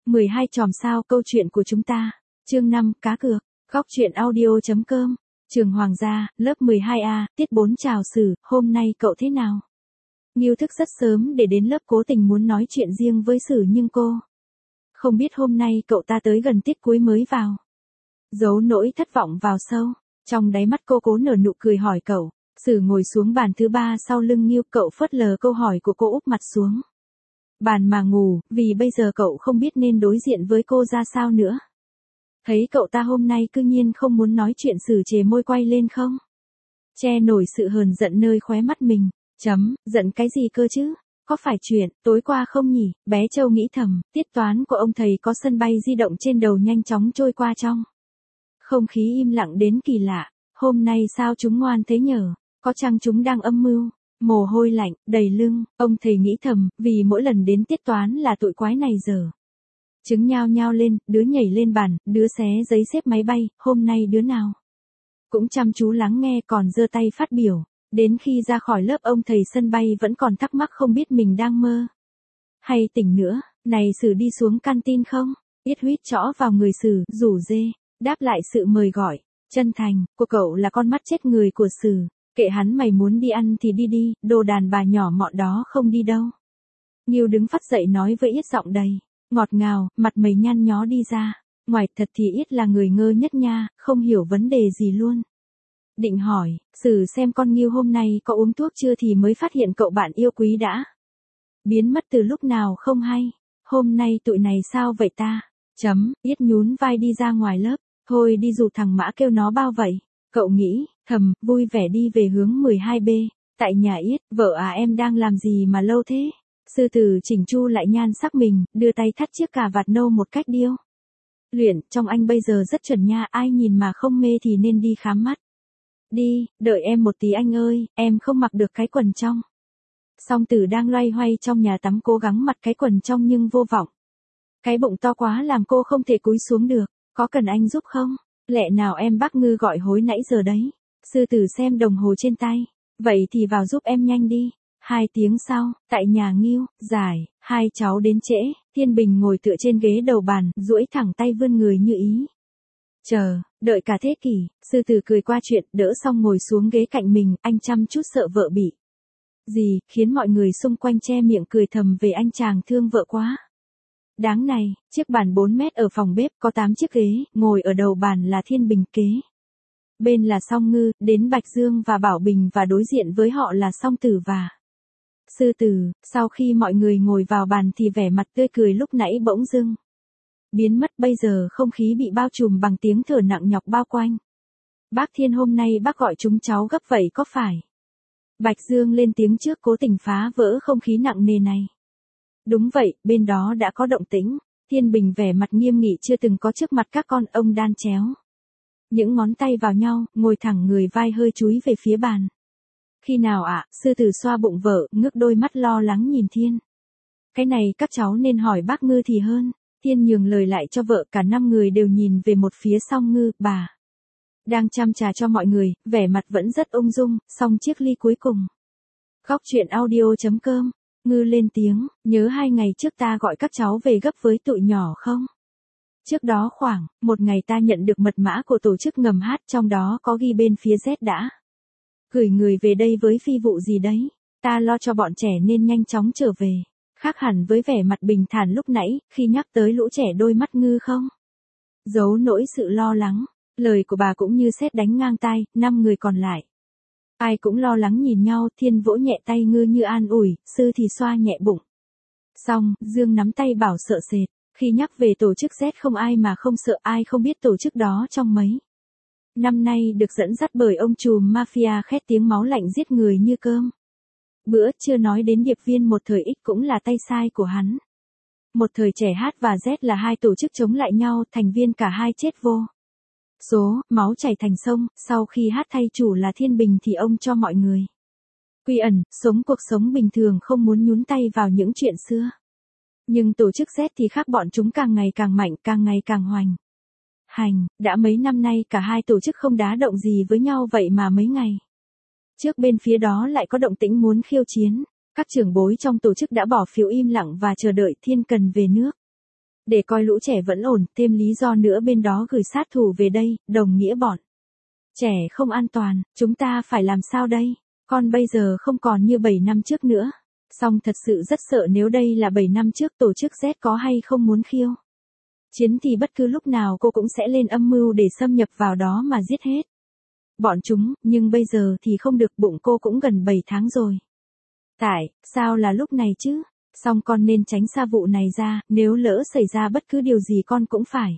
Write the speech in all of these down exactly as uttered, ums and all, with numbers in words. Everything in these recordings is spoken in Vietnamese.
mười hai chòm sao câu chuyện của chúng ta. Chương năm, cá cược. Góc truyện audio.com. Trường Hoàng gia, lớp mười hai A, tiết bốn chào Sử, hôm nay cậu thế nào? Nghiêu thức rất sớm để đến lớp cố tình muốn nói chuyện riêng với Sử nhưng cô không biết hôm nay cậu ta tới gần tiết cuối mới vào. Giấu nỗi thất vọng vào sâu, trong đáy mắt cô cố nở nụ cười hỏi cậu. Sử ngồi xuống bàn thứ ba sau lưng Nghiêu, cậu phớt lờ câu hỏi của cô úp mặt xuống bàn mà ngủ, vì bây giờ cậu không biết nên đối diện với cô ra sao nữa. Thấy cậu ta hôm nay cư nhiên không muốn nói chuyện, Sử chề môi quay lên không che nổi sự hờn giận nơi khóe mắt mình. Chấm, giận cái gì cơ chứ? Có phải chuyện tối qua không nhỉ? Bé Châu nghĩ thầm. Tiết toán của ông thầy có sân bay di động trên đầu nhanh chóng trôi qua trong không khí im lặng đến kỳ lạ. Hôm nay sao chúng ngoan thế nhở? Có chăng chúng đang âm mưu? Mồ hôi lạnh đầy lưng, ông thầy nghĩ thầm, vì mỗi lần đến tiết toán là tụi quái này giờ trứng nhao nhao lên, đứa nhảy lên bàn, đứa xé giấy xếp máy bay, hôm nay đứa nào cũng chăm chú lắng nghe còn giơ tay phát biểu. Đến khi ra khỏi lớp, ông thầy sân bay vẫn còn thắc mắc không biết mình đang mơ hay tỉnh nữa. Này Sử, đi xuống canteen không? Yết huýt chõ vào người Sử, rủ dê đáp lại sự mời gọi chân thành của cậu là con mắt chết người của Sử. Kệ hắn, mày muốn đi ăn thì đi đi, đồ đàn bà nhỏ mọn đó không đi đâu. Nghiêu đứng phắt dậy nói với Yết giọng đầy ngọt ngào, mặt mày nhăn nhó đi ra. Ngoài thật thì Yết là người ngơ nhất nha, không hiểu vấn đề gì luôn. Định hỏi, Sử xem con Nghiêu hôm nay có uống thuốc chưa thì mới phát hiện cậu bạn yêu quý đã biến mất từ lúc nào không hay. Hôm nay tụi này sao vậy ta? Chấm, Yết nhún vai đi ra ngoài lớp. Thôi đi, dù thằng Mã kêu nó bao vậy. Cậu nghĩ thầm, vui vẻ đi về hướng mười hai B. Tại nhà Yết, vợ à em đang làm gì mà lâu thế? Sư tử chỉnh chu lại nhan sắc mình, đưa tay thắt chiếc cà vạt nâu một cách điêu luyện. Trong anh bây giờ rất chuẩn nha, ai nhìn mà không mê thì nên đi khám mắt. Đi, đợi em một tí anh ơi, em không mặc được cái quần trong. Song Tử đang loay hoay trong nhà tắm cố gắng mặc cái quần trong nhưng vô vọng. Cái bụng to quá làm cô không thể cúi xuống được. Có cần anh giúp không? Lẽ nào em bác Ngư gọi hối nãy giờ đấy. Sư tử xem đồng hồ trên tay. Vậy thì vào giúp em nhanh đi. Hai tiếng sau, tại nhà Nghiêu, Giải, hai cháu đến trễ. Thiên Bình ngồi tựa trên ghế đầu bàn, duỗi thẳng tay vươn người như ý chờ đợi cả thế kỷ. Sư tử cười qua chuyện, đỡ xong ngồi xuống ghế cạnh mình. Anh chăm chút sợ vợ bị gì, khiến mọi người xung quanh che miệng cười thầm về anh chàng thương vợ quá đáng này. Chiếc bàn bốn mét ở phòng bếp có tám chiếc ghế, ngồi ở đầu bàn là Thiên Bình, kế bên là Song Ngư, đến Bạch Dương và Bảo Bình, và đối diện với họ là Song Tử và Sư Tử. Sau khi mọi người ngồi vào bàn thì vẻ mặt tươi cười lúc nãy bỗng dưng biến mất. Bây giờ không khí bị bao trùm bằng tiếng thở nặng nhọc bao quanh. Bác Thiên, hôm nay bác gọi chúng cháu gấp vậy có phải? Bạch Dương lên tiếng trước, cố tình phá vỡ không khí nặng nề này. Đúng vậy, bên đó đã có động tĩnh. Thiên Bình vẻ mặt nghiêm nghị chưa từng có trước mặt các con. Ông đan chéo những ngón tay vào nhau, ngồi thẳng người, vai hơi chúi về phía bàn. Khi nào ạ? Sư tử xoa bụng vợ, ngước đôi mắt lo lắng nhìn Thiên. Cái này các cháu nên hỏi bác Ngư thì hơn. Thiên nhường lời lại cho vợ. Cả năm người đều nhìn về một phía Song Ngư. Bà đang chăm trà cho mọi người, vẻ mặt vẫn rất ung dung. Xong chiếc ly cuối cùng. Góc truyện audio.com. Ngư lên tiếng, nhớ hai ngày trước ta gọi các cháu về gấp với tụi nhỏ không? Trước đó khoảng một ngày ta nhận được mật mã của tổ chức ngầm hát, trong đó có ghi bên phía Z đã gửi người về đây với phi vụ gì đấy. Ta lo cho bọn trẻ nên nhanh chóng trở về. Khác hẳn với vẻ mặt bình thản lúc nãy, khi nhắc tới lũ trẻ, đôi mắt Ngư không giấu nỗi sự lo lắng. Lời của bà cũng như sét đánh ngang tai. Năm người còn lại ai cũng lo lắng nhìn nhau. Thiên vỗ nhẹ tay Ngư như an ủi, Sư thì xoa nhẹ bụng. Xong, Dương nắm tay bảo sợ sệt. Khi nhắc về tổ chức Z không ai mà không sợ, ai không biết tổ chức đó trong mấy năm nay được dẫn dắt bởi ông trùm mafia khét tiếng máu lạnh giết người như cơm bữa, chưa nói đến điệp viên một thời X cũng là tay sai của hắn. Một thời trẻ H và Z là hai tổ chức chống lại nhau, thành viên cả hai chết vô số, máu chảy thành sông. Sau khi H thay chủ là Thiên Bình thì ông cho mọi người quy ẩn, sống cuộc sống bình thường, không muốn nhúng tay vào những chuyện xưa. Nhưng tổ chức Z thì khác, bọn chúng càng ngày càng mạnh, càng ngày càng hoành hành. Đã mấy năm nay cả hai tổ chức không đá động gì với nhau, vậy mà mấy ngày trước bên phía đó lại có động tĩnh muốn khiêu chiến. Các trưởng bối trong tổ chức đã bỏ phiếu im lặng và chờ đợi Thiên cần về nước. Để coi lũ trẻ vẫn ổn, thêm lý do nữa bên đó gửi sát thủ về đây, đồng nghĩa bọn trẻ không an toàn, chúng ta phải làm sao đây? Con bây giờ không còn như bảy năm trước nữa. Song thật sự rất sợ nếu đây là bảy năm trước tổ chức Z có hay không muốn khiêu chiến thì bất cứ lúc nào cô cũng sẽ lên âm mưu để xâm nhập vào đó mà giết hết bọn chúng, nhưng bây giờ thì không được, bụng cô cũng gần bảy tháng rồi. Tại, sao là lúc này chứ? Song con nên tránh xa vụ này ra, nếu lỡ xảy ra bất cứ điều gì con cũng phải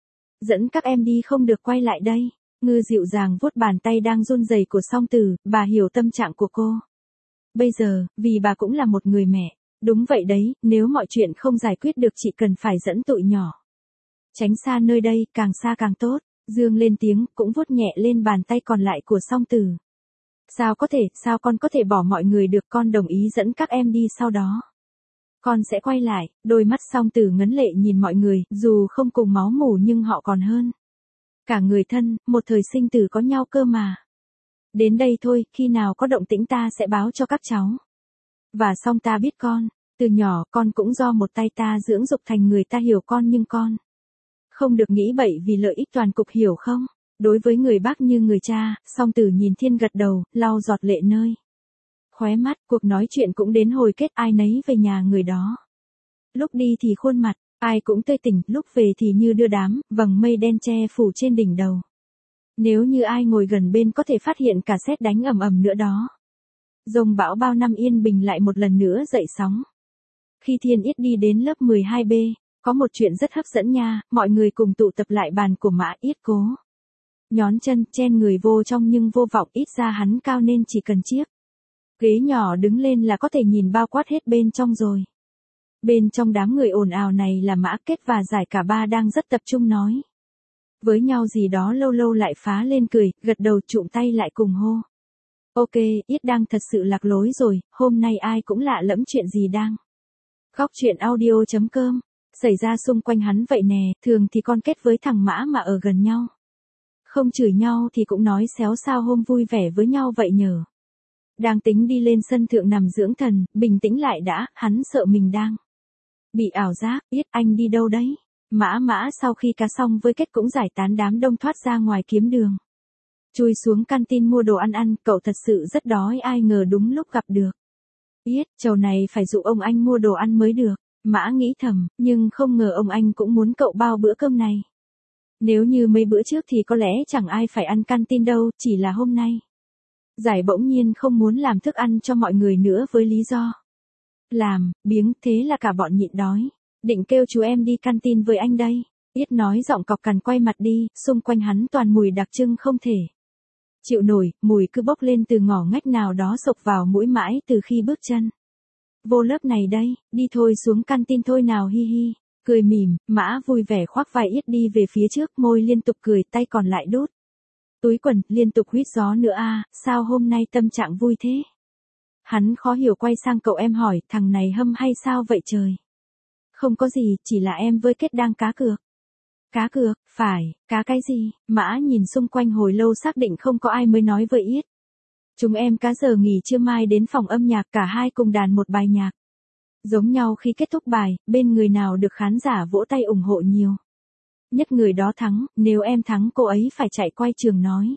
dẫn các em đi, không được quay lại đây. Ngư dịu dàng vuốt bàn tay đang run rẩy của Song Tử, bà hiểu tâm trạng của cô. Bây giờ, vì bà cũng là một người mẹ. Đúng vậy đấy, nếu mọi chuyện không giải quyết được chị cần phải dẫn tụi nhỏ tránh xa nơi đây, càng xa càng tốt. Dương lên tiếng, cũng vuốt nhẹ lên bàn tay còn lại của Song Tử. Sao có thể, sao con có thể bỏ mọi người được, con đồng ý dẫn các em đi sau đó con sẽ quay lại. Đôi mắt Song Tử ngấn lệ nhìn mọi người, dù không cùng máu mủ nhưng họ còn hơn cả người thân, một thời sinh tử có nhau cơ mà. Đến đây thôi, khi nào có động tĩnh ta sẽ báo cho các cháu. Và Song ta biết con, từ nhỏ con cũng do một tay ta dưỡng dục thành người, ta hiểu con, nhưng con không được nghĩ bậy vì lợi ích toàn cục, hiểu không? Đối với người bác như người cha, Song Tử nhìn Thiên gật đầu, lau giọt lệ nơi khóe mắt. Cuộc nói chuyện cũng đến hồi kết, ai nấy về nhà người đó. Lúc đi thì khuôn mặt ai cũng tươi tỉnh, lúc về thì như đưa đám vầng mây đen che phủ trên đỉnh đầu. Nếu như ai ngồi gần bên có thể phát hiện cả sét đánh ầm ầm nữa đó. Dông bão bao năm yên bình lại một lần nữa dậy sóng. Khi Thiên Yết đi đến lớp mười hai B, có một chuyện rất hấp dẫn nha, mọi người cùng tụ tập lại bàn của Mã Yết cố nhón chân chen người vô trong, nhưng vô vọng, ít ra hắn cao nên chỉ cần chiếc ghế nhỏ đứng lên là có thể nhìn bao quát hết bên trong rồi. Bên trong đám người ồn ào này là Mã Kết và Giải, cả ba đang rất tập trung nói với nhau gì đó, lâu lâu lại phá lên cười, gật đầu trụm tay lại cùng hô. Ok, Yết đang thật sự lạc lối rồi, hôm nay ai cũng lạ lẫm chuyện gì đang góc chuyện audio chấm com xảy ra xung quanh hắn vậy nè. Thường thì con Kết với thằng Mã mà ở gần nhau không chửi nhau thì cũng nói xéo sao hôm vui vẻ với nhau vậy nhờ. Đang tính đi lên sân thượng nằm dưỡng thần, bình tĩnh lại đã, hắn sợ mình đang bị ảo giác. Yết, anh đi đâu đấy? Mã Mã sau khi cá xong với Kết cũng giải tán đám đông thoát ra ngoài kiếm đường. Chui xuống canteen mua đồ ăn ăn, cậu thật sự rất đói, ai ngờ đúng lúc gặp được. Yết, trầu này phải dụ ông anh mua đồ ăn mới được. Mã nghĩ thầm, nhưng không ngờ ông anh cũng muốn cậu bao bữa cơm này. Nếu như mấy bữa trước thì có lẽ chẳng ai phải ăn canteen đâu, chỉ là hôm nay Giải bỗng nhiên không muốn làm thức ăn cho mọi người nữa với lý do làm biếng, thế là cả bọn nhịn đói. Định kêu chú em đi canteen với anh đây. Yết nói giọng cọc cằn, quay mặt đi, xung quanh hắn toàn mùi đặc trưng không thể chịu nổi, mùi cứ bốc lên từ ngõ ngách nào đó xộc vào mũi mãi từ khi bước chân vô lớp này đây. Đi thôi, xuống canteen thôi nào, hi hi. Cười mỉm, Mã vui vẻ khoác vai Yết đi về phía trước, môi liên tục cười, tay còn lại đút túi quần, liên tục huýt gió nữa a. À, sao hôm nay tâm trạng vui thế? Hắn khó hiểu quay sang cậu em hỏi, thằng này hâm hay sao vậy trời? Không có gì, chỉ là em với Kết đang cá cược. Cá cược, phải, cá cái gì? Mã nhìn xung quanh hồi lâu xác định không có ai mới nói với Yết. Chúng em cá giờ nghỉ trưa mai đến phòng âm nhạc, cả hai cùng đàn một bài nhạc giống nhau, khi kết thúc bài, bên người nào được khán giả vỗ tay ủng hộ nhiều nhất người đó thắng, nếu em thắng cô ấy phải chạy quay trường nói.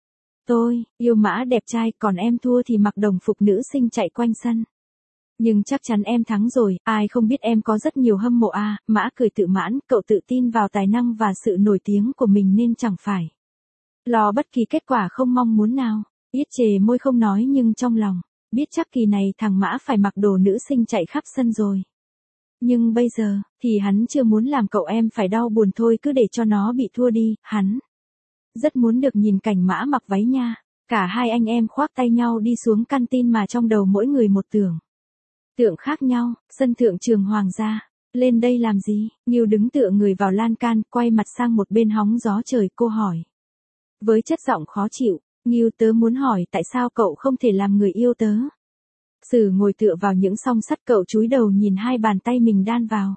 Tôi, yêu Mã đẹp trai, còn em thua thì mặc đồng phục nữ sinh chạy quanh sân. Nhưng chắc chắn em thắng rồi, ai không biết em có rất nhiều hâm mộ à. Mã cười tự mãn, cậu tự tin vào tài năng và sự nổi tiếng của mình nên chẳng phải lo bất kỳ kết quả không mong muốn nào. Yết chề môi không nói, nhưng trong lòng biết chắc kỳ này thằng Mã phải mặc đồ nữ sinh chạy khắp sân rồi. Nhưng bây giờ, thì hắn chưa muốn làm cậu em phải đau buồn thôi, cứ để cho nó bị thua đi. Hắn rất muốn được nhìn cảnh Mã mặc váy nha. Cả hai anh em khoác tay nhau đi xuống canteen mà trong đầu mỗi người một tưởng tượng khác nhau. Sân thượng trường Hoàng gia. Lên đây làm gì? Nghiêu đứng tựa người vào lan can, quay mặt sang một bên hóng gió trời, cô hỏi với chất giọng khó chịu. Nghiêu, tớ muốn hỏi tại sao cậu không thể làm người yêu tớ? Sử ngồi tựa vào những song sắt, cậu chúi đầu nhìn hai bàn tay mình đan vào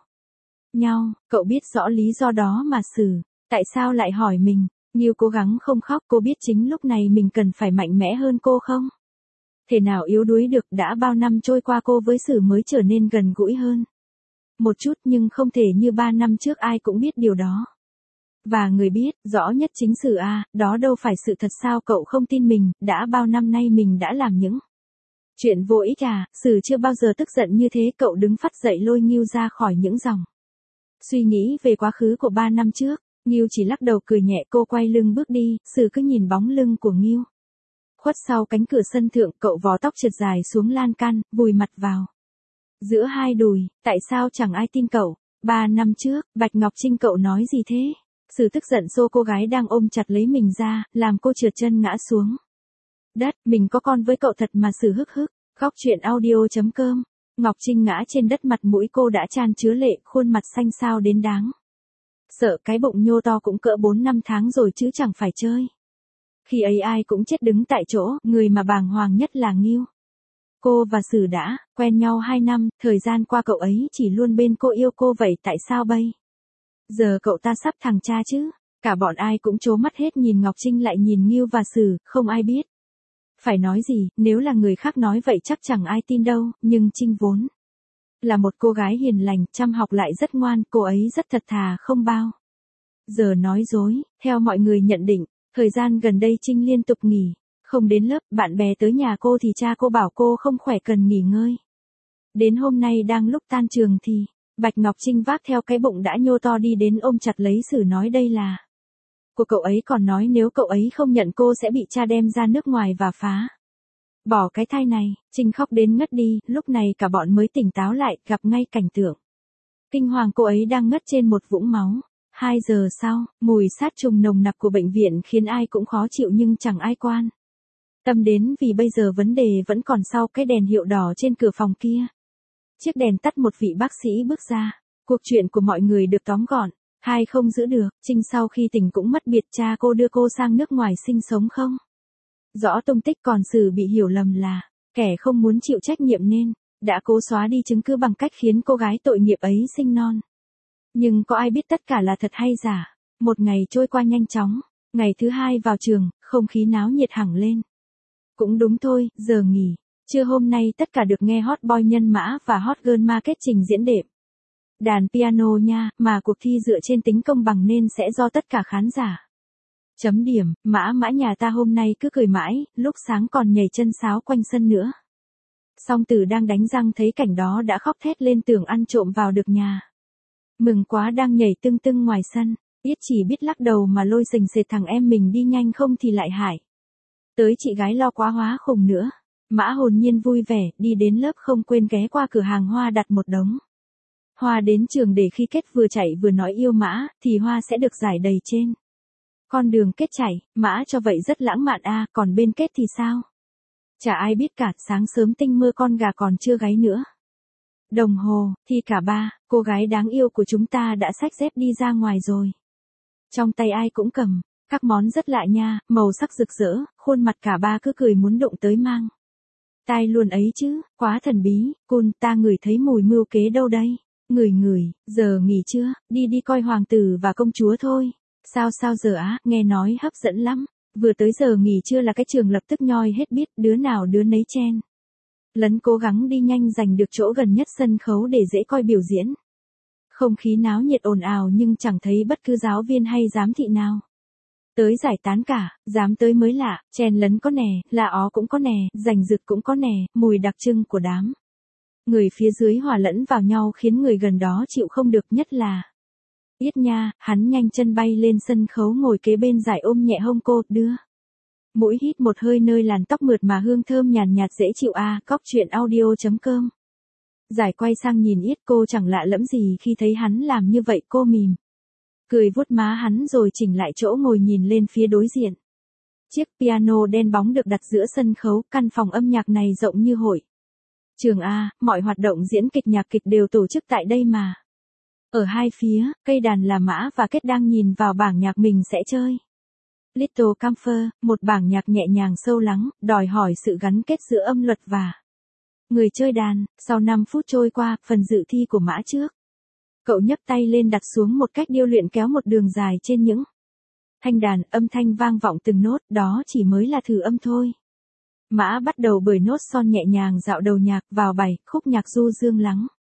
nhau. Cậu biết rõ lý do đó mà Sử, tại sao lại hỏi mình? Nghiêu cố gắng không khóc, cô biết chính lúc này mình cần phải mạnh mẽ hơn cô không thể nào yếu đuối được. Đã bao năm trôi qua cô với Sử mới trở nên gần gũi hơn Một chút nhưng không thể như ba năm trước ai cũng biết điều đó. Và người biết, rõ nhất chính Sử a, đó đâu phải sự thật sao cậu không tin mình, đã bao năm nay mình đã làm những chuyện vô ích à, Sử chưa bao giờ tức giận như thế cậu đứng phắt dậy lôi Ngưu ra khỏi những dòng suy nghĩ về quá khứ của ba năm trước, Ngưu chỉ lắc đầu cười nhẹ cô quay lưng bước đi, Sử cứ nhìn bóng lưng của Ngưu. Khuất sau cánh cửa sân thượng cậu vò tóc trượt dài xuống lan can, vùi mặt vào giữa hai đùi, tại sao chẳng ai tin cậu, ba năm trước, Bạch Ngọc Trinh cậu nói gì thế? Sử tức giận xô cô gái đang ôm chặt lấy mình ra, làm cô trượt chân ngã xuống đất, mình có con với cậu thật mà Sử hức hức, khóc chuyện audio.com. Ngọc Trinh ngã trên đất mặt mũi cô đã chan chứa lệ, khuôn mặt xanh xao đến đáng sợ, cái bụng nhô to cũng cỡ bốn năm tháng rồi chứ chẳng phải chơi. Khi ấy ai cũng chết đứng tại chỗ, người mà bàng hoàng nhất là Ngưu. Cô và Sử đã quen nhau hai năm, thời gian qua cậu ấy chỉ luôn bên cô yêu cô vậy tại sao bây giờ cậu ta sắp thằng cha chứ? Cả bọn ai cũng trố mắt hết nhìn Ngọc Trinh lại nhìn Ngưu và Sử, không ai biết phải nói gì, nếu là người khác nói vậy chắc chẳng ai tin đâu, nhưng Trinh vốn là một cô gái hiền lành, chăm học lại rất ngoan, cô ấy rất thật thà không bao giờ nói dối. Theo mọi người nhận định, thời gian gần đây Trinh liên tục nghỉ, không đến lớp, bạn bè tới nhà cô thì cha cô bảo cô không khỏe cần nghỉ ngơi. Đến hôm nay đang lúc tan trường thì, Bạch Ngọc Trinh vác theo cái bụng đã nhô to đi đến ôm chặt lấy Sử nói đây là của cậu ấy, còn nói nếu cậu ấy không nhận cô sẽ bị cha đem ra nước ngoài và phá bỏ cái thai này. Trinh khóc đến ngất đi, lúc này cả bọn mới tỉnh táo lại, gặp ngay cảnh tượng kinh hoàng cô ấy đang ngất trên một vũng máu. Hai giờ sau, mùi sát trùng nồng nặc của bệnh viện khiến ai cũng khó chịu nhưng chẳng ai quan tâm đến vì bây giờ vấn đề vẫn còn sau cái đèn hiệu đỏ trên cửa phòng kia. Chiếc đèn tắt một vị bác sĩ bước ra, cuộc chuyện của mọi người được tóm gọn. Hai không giữ được, Trinh sau khi tỉnh cũng mất biệt, cha cô đưa cô sang nước ngoài sinh sống không rõ tung tích, còn Sử bị hiểu lầm là kẻ không muốn chịu trách nhiệm nên đã cố xóa đi chứng cứ bằng cách khiến cô gái tội nghiệp ấy sinh non. Nhưng có ai biết tất cả là thật hay giả? Một ngày trôi qua nhanh chóng, ngày thứ hai vào trường, không khí náo nhiệt hẳn lên. Cũng đúng thôi, giờ nghỉ, trưa hôm nay tất cả được nghe Hot Boy Nhân Mã và Hot Girl Market trình diễn đệm đàn piano nha, mà cuộc thi dựa trên tính công bằng nên sẽ do tất cả khán giả chấm điểm. Mã Mã nhà ta hôm nay cứ cười mãi, lúc sáng còn nhảy chân sáo quanh sân nữa. Song Tử đang đánh răng thấy cảnh đó đã khóc thét lên, tưởng ăn trộm vào được nhà. Mừng quá đang nhảy tưng tưng ngoài sân, Yết chỉ biết lắc đầu mà lôi sình sệt thằng em mình đi nhanh không thì lại hại tới chị gái lo quá hóa khùng nữa. Mã hồn nhiên vui vẻ, đi đến lớp không quên ghé qua cửa hàng hoa đặt một đống hoa đến trường để khi Kết vừa chạy vừa nói yêu Mã, thì hoa sẽ được rải đầy trên con đường Kết chạy. Mã cho vậy rất lãng mạn a, à, còn bên Kết thì sao? Chả ai biết cả, sáng sớm tinh mơ con gà còn chưa gáy nữa. Đồng hồ, thì cả ba, cô gái đáng yêu của chúng ta đã xách dép đi ra ngoài rồi. Trong tay ai cũng cầm các món rất lạ nha, màu sắc rực rỡ, khuôn mặt cả ba cứ cười muốn đụng tới mang tai luôn ấy chứ, quá thần bí. Cun, ta ngửi thấy mùi mưu kế đâu đây? Ngửi ngửi, giờ nghỉ chưa, đi đi coi hoàng tử và công chúa thôi. Sao sao giờ á, nghe nói hấp dẫn lắm. Vừa tới giờ nghỉ trưa là cái trường lập tức nhoi hết biết, đứa nào đứa nấy chen lấn cố gắng đi nhanh giành được chỗ gần nhất sân khấu để dễ coi biểu diễn. Không khí náo nhiệt ồn ào nhưng chẳng thấy bất cứ giáo viên hay giám thị nào tới giải tán cả, dám tới mới lạ, chen lấn có nè, là ó cũng có nè, giành giật cũng có nè, mùi đặc trưng của đám người phía dưới hòa lẫn vào nhau khiến người gần đó chịu không được, nhất là Yết nha. Hắn nhanh chân bay lên sân khấu ngồi kế bên giải ôm nhẹ hông cô, đưa mũi hít một hơi nơi làn tóc mượt mà hương thơm nhàn nhạt dễ chịu a. À, cóc chuyện audio.com. Giải quay sang nhìn Yết, cô chẳng lạ lẫm gì khi thấy hắn làm như vậy, cô mỉm cười vuốt má hắn rồi chỉnh lại chỗ ngồi nhìn lên phía đối diện. Chiếc piano đen bóng được đặt giữa sân khấu, căn phòng âm nhạc này rộng như hội trường a, mọi hoạt động diễn kịch nhạc kịch đều tổ chức tại đây mà. Ở hai phía, cây đàn là Mã và Kết đang nhìn vào bảng nhạc mình sẽ chơi. Little Camphor, một bảng nhạc nhẹ nhàng sâu lắng, đòi hỏi sự gắn kết giữa âm luật và người chơi đàn. Sau năm phút trôi qua, phần dự thi của Mã trước. Cậu nhấc tay lên đặt xuống một cách điêu luyện, kéo một đường dài trên những thanh đàn, âm thanh vang vọng từng nốt, đó chỉ mới là thử âm thôi. Mã bắt đầu bởi nốt son nhẹ nhàng dạo đầu nhạc, vào bài khúc nhạc du dương lắng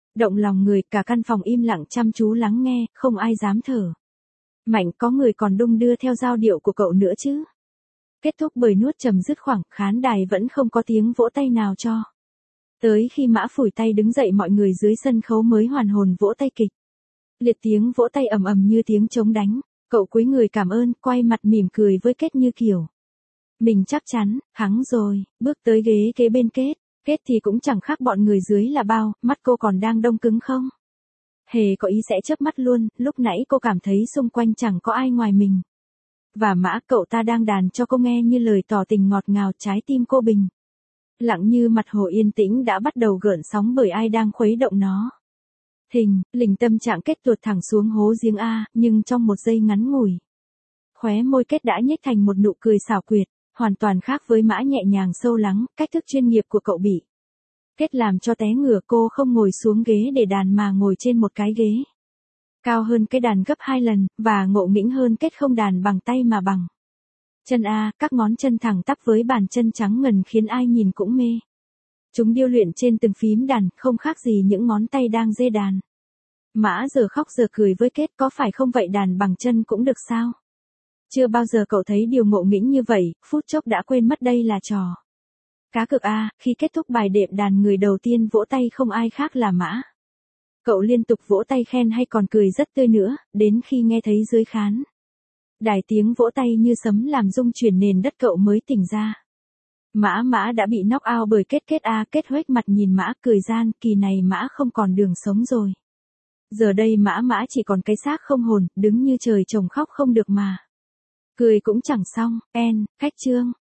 Động lòng người, cả căn phòng im lặng chăm chú lắng nghe, không ai dám thở mạnh, có người còn đung đưa theo giao điệu của cậu nữa chứ. Kết thúc bởi nuốt trầm dứt khoảng, khán đài vẫn không có tiếng vỗ tay nào cho. Tới khi Mã phủi tay đứng dậy mọi người dưới sân khấu mới hoàn hồn vỗ tay kịch. Liệt tiếng vỗ tay ầm ầm như tiếng trống đánh, cậu cúi người cảm ơn, quay mặt mỉm cười với Kết như kiểu. Mình chắc chắn, thắng rồi, bước tới ghế kế bên Kết. Kết thì cũng chẳng khác bọn người dưới là bao, mắt cô còn đang đông cứng không? Hề có ý sẽ chớp mắt luôn, lúc nãy cô cảm thấy xung quanh chẳng có ai ngoài mình. Và Mã, cậu ta đang đàn cho cô nghe như lời tỏ tình ngọt ngào, trái tim cô bình lặng như mặt hồ yên tĩnh đã bắt đầu gợn sóng bởi ai đang khuấy động nó. Thình, lình tâm trạng Kết tuột thẳng xuống hố giếng A, nhưng trong một giây ngắn ngủi. Khóe môi Kết đã nhếch thành một nụ cười xảo quyệt, hoàn toàn khác với Mã nhẹ nhàng sâu lắng, cách thức chuyên nghiệp của cậu bị. Kết làm cho té ngửa, cô không ngồi xuống ghế để đàn mà ngồi trên một cái ghế cao hơn cái đàn gấp hai lần, và ngộ nghĩnh hơn Kết không đàn bằng tay mà bằng chân A, các ngón chân thẳng tắp với bàn chân trắng ngần khiến ai nhìn cũng mê. Chúng điêu luyện trên từng phím đàn, không khác gì những ngón tay đang dê đàn. Mã giờ khóc giờ cười với Kết, có phải không vậy, đàn bằng chân cũng được sao? Chưa bao giờ cậu thấy điều ngộ nghĩnh như vậy, phút chốc đã quên mất đây là trò cá cược A. Khi kết thúc bài đệm đàn, người đầu tiên vỗ tay không ai khác là Mã. Cậu liên tục vỗ tay khen hay còn cười rất tươi nữa, đến khi nghe thấy dưới khán đài tiếng vỗ tay như sấm làm rung chuyển nền đất cậu mới tỉnh ra. Mã Mã đã bị knock out bởi Kết. Kết A. Kết huếch mặt nhìn Mã cười gian, kỳ này Mã không còn đường sống rồi. Giờ đây Mã Mã chỉ còn cái xác không hồn, đứng như trời trồng khóc không được mà cười cũng chẳng xong. En, khách trương.